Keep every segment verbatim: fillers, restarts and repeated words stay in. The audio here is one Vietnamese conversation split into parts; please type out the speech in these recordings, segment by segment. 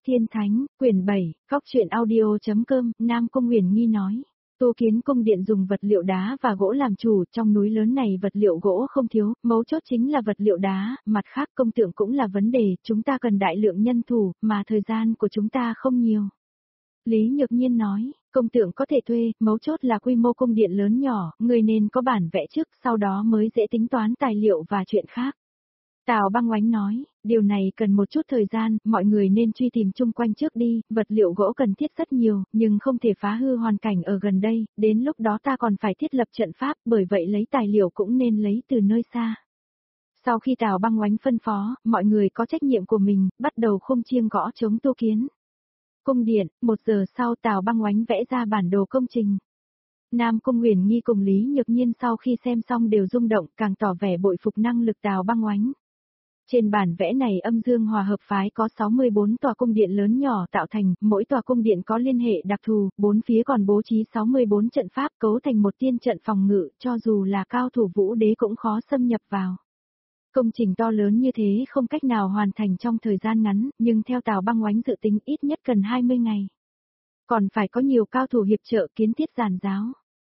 Tiên Thánh, quyển bảy, Cóc truyện audio.com, Nam Cung Huyền Nghi nói. Tô Kiến cung điện dùng vật liệu đá và gỗ làm chủ, trong núi lớn này vật liệu gỗ không thiếu, mấu chốt chính là vật liệu đá, mặt khác công tượng cũng là vấn đề, chúng ta cần đại lượng nhân thủ, mà thời gian của chúng ta không nhiều. Lý Nhược Nhiên nói, công tượng có thể thuê, mấu chốt là quy mô cung điện lớn nhỏ, người nên có bản vẽ trước, sau đó mới dễ tính toán tài liệu và chuyện khác. Tào Băng Oánh nói, điều này cần một chút thời gian, mọi người nên truy tìm chung quanh trước đi, vật liệu gỗ cần thiết rất nhiều, nhưng không thể phá hư hoàn cảnh ở gần đây, đến lúc đó ta còn phải thiết lập trận pháp, bởi vậy lấy tài liệu cũng nên lấy từ nơi xa. Sau khi Tào Băng Oánh phân phó, mọi người có trách nhiệm của mình, bắt đầu khung chiêng gõ chống Tô Kiến. Cung điện, một giờ sau Tào Băng Oánh vẽ ra bản đồ công trình. Nam Cung Huyền Nghi cùng Lý Nhược Nhiên sau khi xem xong đều rung động, càng tỏ vẻ bội phục năng lực Tào Băng Oánh. Trên bản vẽ này âm dương hòa hợp phái có sáu mươi bốn tòa cung điện lớn nhỏ tạo thành, mỗi tòa cung điện có liên hệ đặc thù, bốn phía còn bố trí sáu mươi bốn trận pháp cấu thành một tiên trận phòng ngự, cho dù là cao thủ vũ đế cũng khó xâm nhập vào. Công trình to lớn như thế không cách nào hoàn thành trong thời gian ngắn, nhưng theo Tào Băng Oánh dự tính ít nhất cần hai mươi ngày. Còn phải có nhiều cao thủ hiệp trợ kiến thiết giản giáo.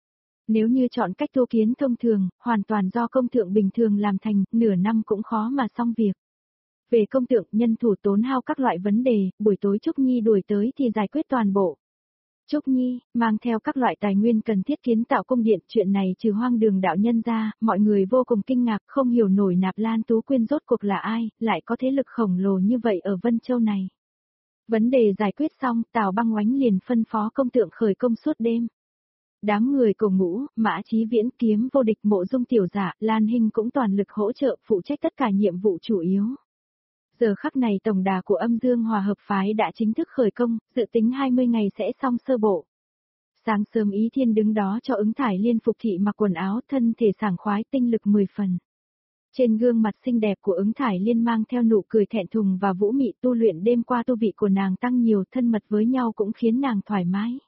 Nếu như chọn cách Tô Kiến thông thường, hoàn toàn do công tượng bình thường làm thành, nửa năm cũng khó mà xong việc. Về công tượng, nhân thủ tốn hao các loại vấn đề, buổi tối Trúc Nhi đuổi tới thì giải quyết toàn bộ. Trúc Nhi, mang theo các loại tài nguyên cần thiết kiến tạo cung điện, chuyện này trừ Hoang Đường đạo nhân ra, mọi người vô cùng kinh ngạc, không hiểu nổi Nạp Lan Tú Quyên rốt cuộc là ai, lại có thế lực khổng lồ như vậy ở Vân Châu này. Vấn đề giải quyết xong, Tào Băng Oánh liền phân phó công tượng khởi công suốt đêm. Đám người cổ ngũ, Mã Chí Viễn, Kiếm Vô Địch, Mộ Dung Tiểu Dạ, Lan Hinh cũng toàn lực hỗ trợ phụ trách tất cả nhiệm vụ chủ yếu. Giờ khắc này tổng đà của âm dương hòa hợp phái đã chính thức khởi công, dự tính hai mươi ngày sẽ xong sơ bộ. Sáng sớm Ý Thiên đứng đó cho Ứng Thải Liên phục thị mặc quần áo, thân thể sảng khoái, tinh lực mười phần. Trên gương mặt xinh đẹp của Ứng Thải Liên mang theo nụ cười thẹn thùng và vũ mị, tu luyện đêm qua tu vị của nàng tăng nhiều, thân mật với nhau cũng khiến nàng thoải mái.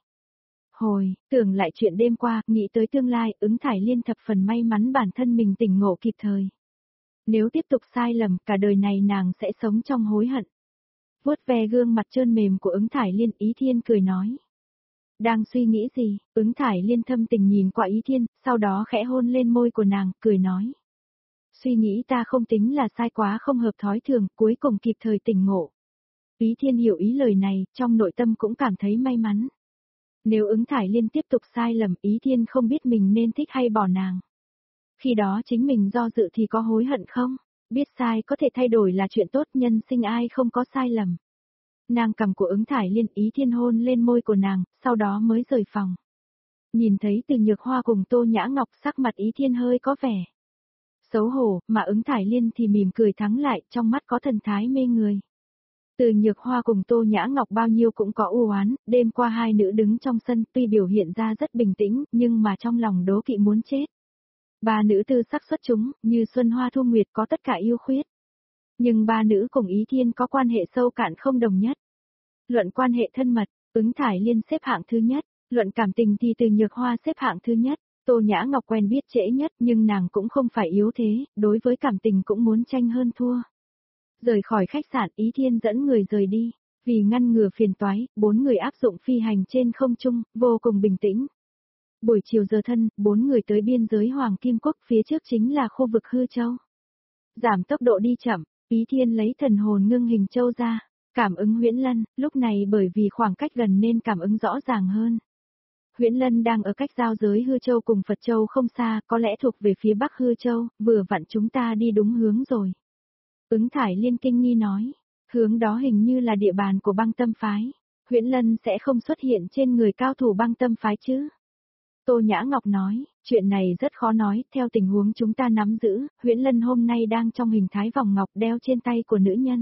Hồi, tưởng lại chuyện đêm qua, nghĩ tới tương lai, Ứng Thải Liên thập phần may mắn bản thân mình tỉnh ngộ kịp thời. Nếu tiếp tục sai lầm, cả đời này nàng sẽ sống trong hối hận. Vuốt ve gương mặt trơn mềm của Ứng Thải Liên, Ý Thiên cười nói. Đang suy nghĩ gì? Ứng Thải Liên thâm tình nhìn qua Ý Thiên, sau đó khẽ hôn lên môi của nàng, cười nói. Suy nghĩ ta không tính là sai quá không hợp thói thường, cuối cùng kịp thời tỉnh ngộ. Ý Thiên hiểu ý lời này, trong nội tâm cũng cảm thấy may mắn. Nếu Ứng Thải Liên tiếp tục sai lầm, Ý Thiên không biết mình nên thích hay bỏ nàng. Khi đó chính mình do dự thì có hối hận không? Biết sai có thể thay đổi là chuyện tốt, nhân sinh ai không có sai lầm. Nàng cầm của Ứng Thải Liên, Ý Thiên hôn lên môi của nàng, sau đó mới rời phòng. Nhìn thấy Từ Nhược Hoa cùng Tô Nhã Ngọc, sắc mặt Ý Thiên hơi có vẻ xấu hổ, mà Ứng Thải Liên thì mỉm cười thắng lại, trong mắt có thần thái mê người. Từ Nhược Hoa cùng Tô Nhã Ngọc bao nhiêu cũng có u oán, đêm qua hai nữ đứng trong sân tuy biểu hiện ra rất bình tĩnh, nhưng mà trong lòng đố kỵ muốn chết. Ba nữ tư sắc xuất chúng, như Xuân Hoa Thu Nguyệt có tất cả yêu khuyết. Nhưng ba nữ cùng Ý Thiên có quan hệ sâu cạn không đồng nhất. Luận quan hệ thân mật, Ứng Thải Liên xếp hạng thứ nhất, luận cảm tình thì Từ Nhược Hoa xếp hạng thứ nhất, Tô Nhã Ngọc quen biết trễ nhất nhưng nàng cũng không phải yếu thế, đối với cảm tình cũng muốn tranh hơn thua. Rời khỏi khách sạn, Ý Thiên dẫn người rời đi, vì ngăn ngừa phiền toái, bốn người áp dụng phi hành trên không trung, vô cùng bình tĩnh. Buổi chiều giờ thân, bốn người tới biên giới Hoàng Kim Quốc, phía trước chính là khu vực Hư Châu. Giảm tốc độ đi chậm, Ý Thiên lấy thần hồn ngưng hình châu ra, cảm ứng Huyễn Lân, lúc này bởi vì khoảng cách gần nên cảm ứng rõ ràng hơn. Huyễn Lân đang ở cách giao giới Hư Châu cùng Phật Châu không xa, có lẽ thuộc về phía Bắc Hư Châu, vừa vặn chúng ta đi đúng hướng rồi. Ứng Thải Liên kinh nghi nói, hướng đó hình như là địa bàn của Băng Tâm phái, Huyễn Lân sẽ không xuất hiện trên người cao thủ Băng Tâm phái chứ? Tô Nhã Ngọc nói, chuyện này rất khó nói, theo tình huống chúng ta nắm giữ, Huyễn Lân hôm nay đang trong hình thái vòng ngọc đeo trên tay của nữ nhân.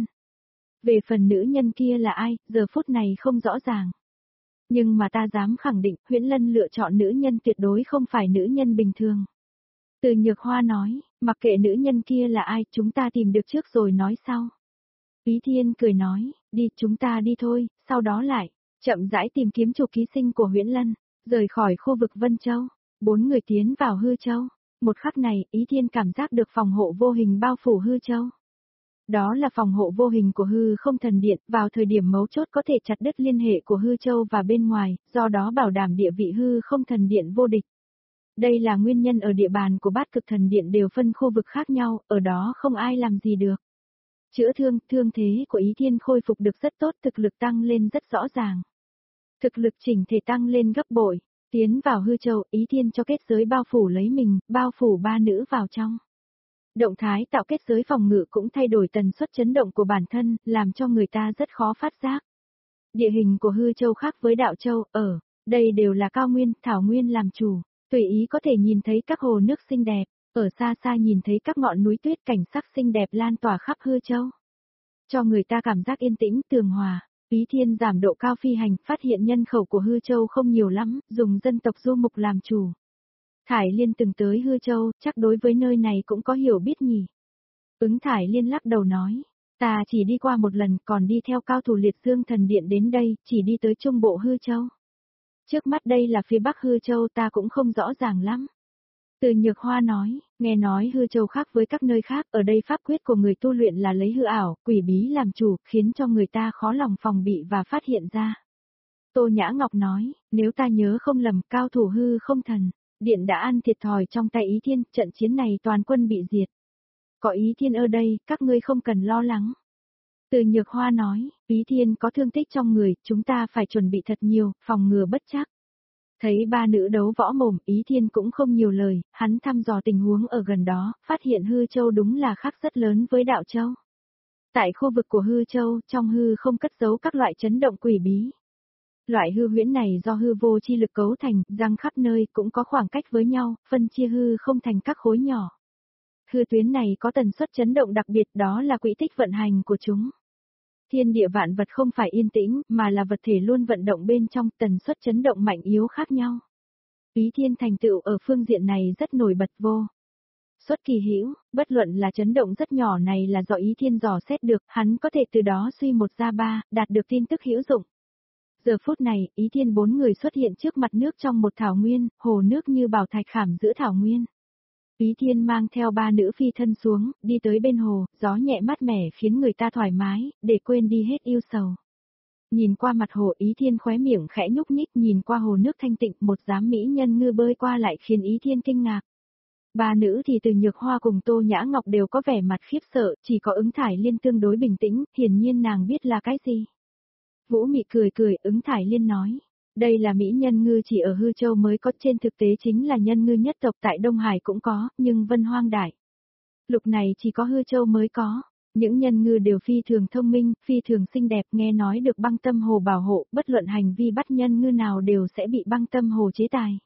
Về phần nữ nhân kia là ai, giờ phút này không rõ ràng. Nhưng mà ta dám khẳng định, Huyễn Lân lựa chọn nữ nhân tuyệt đối không phải nữ nhân bình thường. Từ Nhược Hoa nói, mặc kệ nữ nhân kia là ai, chúng ta tìm được trước rồi nói sau. Ý Thiên cười nói, đi, chúng ta đi thôi, sau đó lại, chậm rãi tìm kiếm chủ ký sinh của Huyễn Lân, rời khỏi khu vực Vân Châu, bốn người tiến vào Hư Châu. Một khắc này, Ý Thiên cảm giác được phòng hộ vô hình bao phủ Hư Châu. Đó là phòng hộ vô hình của hư không thần điện, vào thời điểm mấu chốt có thể chặt đứt liên hệ của hư châu và bên ngoài, do đó bảo đảm địa vị hư không thần điện vô địch. Đây là nguyên nhân ở địa bàn của bát cực thần điện đều phân khu vực khác nhau, ở đó không ai làm gì được. Chữa thương, thương thế của Ý Thiên khôi phục được rất tốt, thực lực tăng lên rất rõ ràng. Thực lực chỉnh thể tăng lên gấp bội, tiến vào hư châu, Ý Thiên cho kết giới bao phủ lấy mình, bao phủ ba nữ vào trong. Động thái tạo kết giới phòng ngự cũng thay đổi tần suất chấn động của bản thân, làm cho người ta rất khó phát giác. Địa hình của hư châu khác với đạo châu, ở đây đều là cao nguyên, thảo nguyên làm chủ, tùy ý có thể nhìn thấy các hồ nước xinh đẹp, ở xa xa nhìn thấy các ngọn núi tuyết cảnh sắc xinh đẹp lan tỏa khắp hư châu. Cho người ta cảm giác yên tĩnh, tường hòa. Ý Thiên giảm độ cao phi hành, phát hiện nhân khẩu của hư châu không nhiều lắm, dùng dân tộc du mục làm chủ. Thải Liên từng tới hư châu, chắc đối với nơi này cũng có hiểu biết nhỉ. Ứng Thải Liên lắc đầu nói, ta chỉ đi qua một lần, còn đi theo cao thủ liệt dương thần điện đến đây, chỉ đi tới trung bộ hư châu. Trước mắt đây là phía bắc hư châu, ta cũng không rõ ràng lắm. Từ Nhược Hoa nói, nghe nói hư châu khác với các nơi khác, ở đây pháp quyết của người tu luyện là lấy hư ảo, quỷ bí làm chủ, khiến cho người ta khó lòng phòng bị và phát hiện ra. Tô Nhã Ngọc nói, nếu ta nhớ không lầm, cao thủ hư không thần điện đã ăn thiệt thòi trong tay Ý Thiên, trận chiến này toàn quân bị diệt. Có Ý Thiên ở đây, các ngươi không cần lo lắng. Từ Nhược Hoa nói, Ý Thiên có thương tích trong người, chúng ta phải chuẩn bị thật nhiều, phòng ngừa bất trắc. Thấy ba nữ đấu võ mồm, Ý Thiên cũng không nhiều lời, hắn thăm dò tình huống ở gần đó, phát hiện hư châu đúng là khác rất lớn với đạo châu. Tại khu vực của hư châu, trong hư không cất giấu các loại chấn động quỷ bí. Loại hư huyễn này do hư vô chi lực cấu thành, răng khắp nơi cũng có khoảng cách với nhau, phân chia hư không thành các khối nhỏ. Hư tuyến này có tần suất chấn động đặc biệt, đó là quỹ tích vận hành của chúng. Thiên địa vạn vật không phải yên tĩnh, mà là vật thể luôn vận động bên trong, tần suất chấn động mạnh yếu khác nhau. Ý Thiên thành tựu ở phương diện này rất nổi bật vô. Xuất kỳ hữu, bất luận là chấn động rất nhỏ này là do Ý Thiên dò xét được, hắn có thể từ đó suy một ra ba, đạt được tin tức hữu dụng. Giờ phút này, Ý Thiên bốn người xuất hiện trước mặt nước trong một thảo nguyên, hồ nước như bảo thạch khảm giữa thảo nguyên. Ý Thiên mang theo ba nữ phi thân xuống, đi tới bên hồ, gió nhẹ mát mẻ khiến người ta thoải mái, để quên đi hết yêu sầu. Nhìn qua mặt hồ, Ý Thiên khóe miệng khẽ nhúc nhích, nhìn qua hồ nước thanh tịnh, một dám mỹ nhân ngư bơi qua lại khiến Ý Thiên kinh ngạc. Ba nữ thì Từ Nhược Hoa cùng Tô Nhã Ngọc đều có vẻ mặt khiếp sợ, chỉ có Ứng Thải Liên tương đối bình tĩnh, hiển nhiên nàng biết là cái gì. Vũ Mị cười cười, Ứng Thải Liên nói, đây là mỹ nhân ngư chỉ ở hư châu mới có, trên thực tế chính là nhân ngư nhất tộc tại Đông Hải cũng có, nhưng Vân Hoang Đại Lục này chỉ có hư châu mới có. Những nhân ngư đều phi thường thông minh, phi thường xinh đẹp, nghe nói được băng tâm hồ bảo hộ, bất luận hành vi bắt nhân ngư nào đều sẽ bị băng tâm hồ chế tài.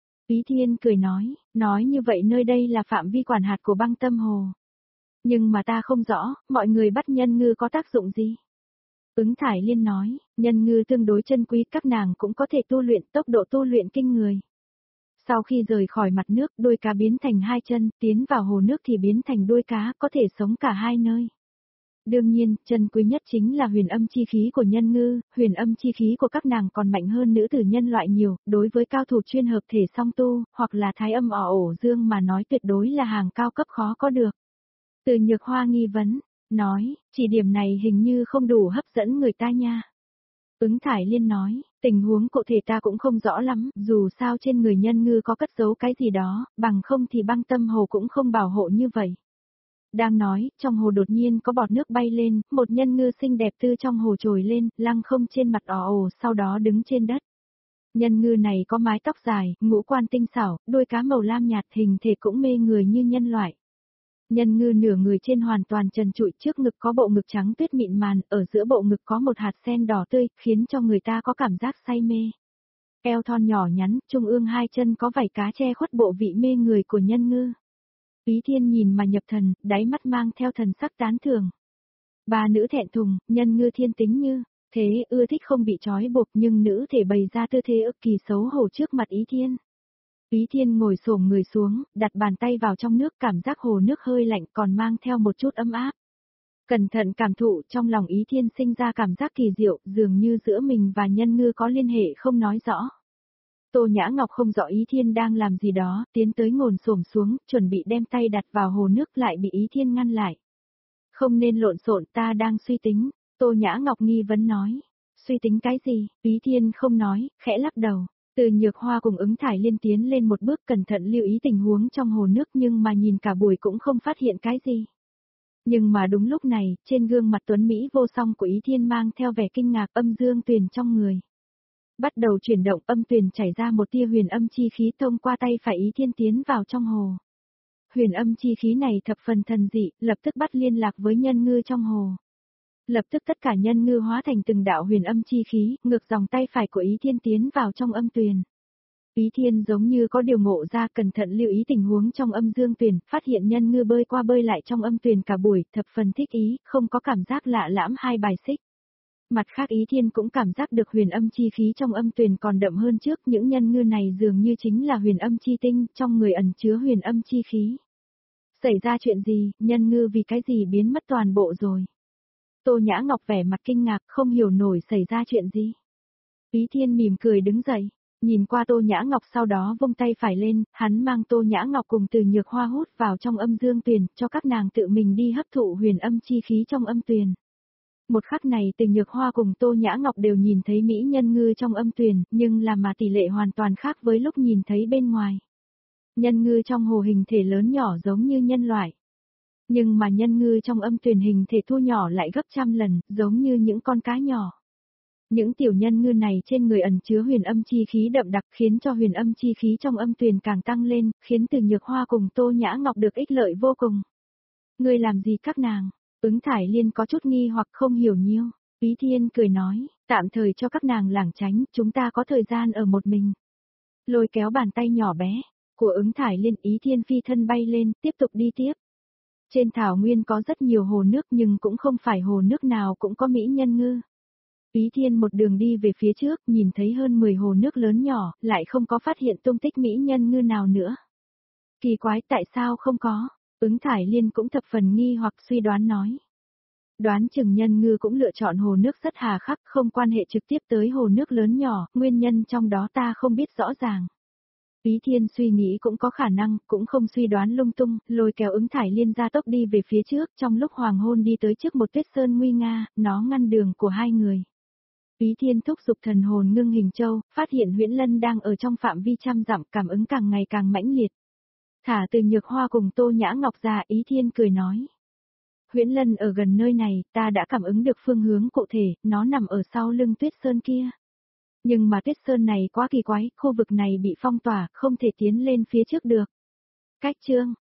Ý Thiên cười nói, nói như vậy nơi đây là phạm vi quản hạt của băng tâm hồ. Nhưng mà ta không rõ, mọi người bắt nhân ngư có tác dụng gì? Ứng Thải Liên nói, nhân ngư tương đối chân quý, các nàng cũng có thể tu luyện, tốc độ tu luyện kinh người. Sau khi rời khỏi mặt nước, đuôi cá biến thành hai chân, tiến vào hồ nước thì biến thành đuôi cá, có thể sống cả hai nơi. Đương nhiên, chân quý nhất chính là huyền âm chi khí của nhân ngư, huyền âm chi khí của các nàng còn mạnh hơn nữ tử nhân loại nhiều, đối với cao thủ chuyên hợp thể song tu, hoặc là thái âm ỏ ổ dương mà nói tuyệt đối là hàng cao cấp khó có được. Từ Nhược Hoa nghi vấn, nói, chỉ điểm này hình như không đủ hấp dẫn người ta nha. Ứng Thải Liên nói, tình huống cụ thể ta cũng không rõ lắm, dù sao trên người nhân ngư có cất giấu cái gì đó, bằng không thì băng tâm hồ cũng không bảo hộ như vậy. Đang nói, trong hồ đột nhiên có bọt nước bay lên, một nhân ngư xinh đẹp từ trong hồ trồi lên, lăng không trên mặt ỏ ổ, sau đó đứng trên đất. Nhân ngư này có mái tóc dài, ngũ quan tinh xảo, đuôi cá màu lam nhạt, hình thể cũng mê người như nhân loại. Nhân ngư nửa người trên hoàn toàn trần trụi, trước ngực có bộ ngực trắng tuyết mịn màn, ở giữa bộ ngực có một hạt sen đỏ tươi, khiến cho người ta có cảm giác say mê. Eo thon nhỏ nhắn, trung ương hai chân có vảy cá che khuất bộ vị mê người của nhân ngư. Ý Thiên nhìn mà nhập thần, đáy mắt mang theo thần sắc tán thưởng. Ba nữ thẹn thùng, nhân ngư thiên tính như, thế ưa thích không bị trói buộc, nhưng nữ thể bày ra tư thế ức kỳ xấu hổ trước mặt Ý Thiên. Ý Thiên ngồi xổm người xuống, đặt bàn tay vào trong nước, cảm giác hồ nước hơi lạnh còn mang theo một chút ấm áp. Cẩn thận cảm thụ, trong lòng Ý Thiên sinh ra cảm giác kỳ diệu, dường như giữa mình và nhân ngư có liên hệ không nói rõ. Tô Nhã Ngọc không rõ Ý Thiên đang làm gì đó, tiến tới ngồi xổm xuống, chuẩn bị đem tay đặt vào hồ nước lại bị Ý Thiên ngăn lại. Không nên lộn xộn, ta đang suy tính, Tô Nhã Ngọc nghi vấn nói. Suy tính cái gì? Ý Thiên không nói, khẽ lắc đầu. Từ Nhược Hoa cùng Ứng Thải Liên tiến lên một bước cẩn thận lưu ý tình huống trong hồ nước nhưng mà nhìn cả buổi cũng không phát hiện cái gì. Nhưng mà đúng lúc này, trên gương mặt tuấn Mỹ vô song của Ý Thiên mang theo vẻ kinh ngạc, âm dương tuyền trong người bắt đầu chuyển động, âm tuyền chảy ra một tia huyền âm chi khí thông qua tay phải Ý Thiên tiến vào trong hồ. Huyền âm chi khí này thập phần thần dị, lập tức bắt liên lạc với nhân ngư trong hồ. Lập tức tất cả nhân ngư hóa thành từng đạo huyền âm chi khí, ngược dòng tay phải của Ý Thiên tiến vào trong âm tuyền. Ý Thiên giống như có điều ngộ ra, cẩn thận lưu ý tình huống trong âm dương tuyền, phát hiện nhân ngư bơi qua bơi lại trong âm tuyền cả buổi, thập phần thích ý, không có cảm giác lạ lẫm hay bài xích. Mặt khác Ý Thiên cũng cảm giác được huyền âm chi khí trong âm tuyền còn đậm hơn trước, những nhân ngư này dường như chính là huyền âm chi tinh, trong người ẩn chứa huyền âm chi khí. Xảy ra chuyện gì, nhân ngư vì cái gì biến mất toàn bộ rồi? Tô Nhã Ngọc vẻ mặt kinh ngạc, không hiểu nổi xảy ra chuyện gì. Ý Thiên mỉm cười đứng dậy, nhìn qua Tô Nhã Ngọc sau đó vung tay phải lên, hắn mang Tô Nhã Ngọc cùng Từ Nhược Hoa hút vào trong âm dương tuyền, cho các nàng tự mình đi hấp thụ huyền âm chi khí trong âm tuyền. Một khắc này Từ Nhược Hoa cùng Tô Nhã Ngọc đều nhìn thấy mỹ nhân ngư trong âm tuyền, nhưng là mà tỷ lệ hoàn toàn khác với lúc nhìn thấy bên ngoài. Nhân ngư trong hồ hình thể lớn nhỏ giống như nhân loại. Nhưng mà nhân ngư trong âm tuyền hình thể thu nhỏ lại gấp trăm lần, giống như những con cá nhỏ. Những tiểu nhân ngư này trên người ẩn chứa huyền âm chi khí đậm đặc khiến cho huyền âm chi khí trong âm tuyền càng tăng lên, khiến Từ Nhược Hoa cùng Tô Nhã Ngọc được ích lợi vô cùng. Ngươi làm gì các nàng? Ứng Thải Liên có chút nghi hoặc không hiểu nhiêu. Ý Thiên cười nói, tạm thời cho các nàng lảng tránh, chúng ta có thời gian ở một mình. Lôi kéo bàn tay nhỏ bé của Ứng Thải Liên, Ý Thiên phi thân bay lên, tiếp tục đi tiếp. Trên thảo nguyên có rất nhiều hồ nước nhưng cũng không phải hồ nước nào cũng có mỹ nhân ngư. Ý Thiên một đường đi về phía trước, nhìn thấy hơn mười hồ nước lớn nhỏ, lại không có phát hiện tung tích mỹ nhân ngư nào nữa. Kỳ quái, tại sao không có? Ứng Thải Liên cũng thập phần nghi hoặc suy đoán nói. Đoán chừng nhân ngư cũng lựa chọn hồ nước rất hà khắc, không quan hệ trực tiếp tới hồ nước lớn nhỏ, nguyên nhân trong đó ta không biết rõ ràng. Ý Thiên suy nghĩ cũng có khả năng, cũng không suy đoán lung tung, lôi kéo Ứng Thải Liên ra tốc đi về phía trước, trong lúc hoàng hôn đi tới trước một tuyết sơn nguy nga, nó ngăn đường của hai người. Ý Thiên thúc giục thần hồn ngưng hình châu, phát hiện Huyễn Lân đang ở trong phạm vi trăm dặm, cảm ứng càng ngày càng mãnh liệt. Thả Từ Nhược Hoa cùng Tô Nhã Ngọc ra, Ý Thiên cười nói. Huyễn Lân ở gần nơi này, ta đã cảm ứng được phương hướng cụ thể, nó nằm ở sau lưng tuyết sơn kia. Nhưng mà tuyết sơn này quá kỳ quái, khu vực này bị phong tỏa, không thể tiến lên phía trước được. Cách chương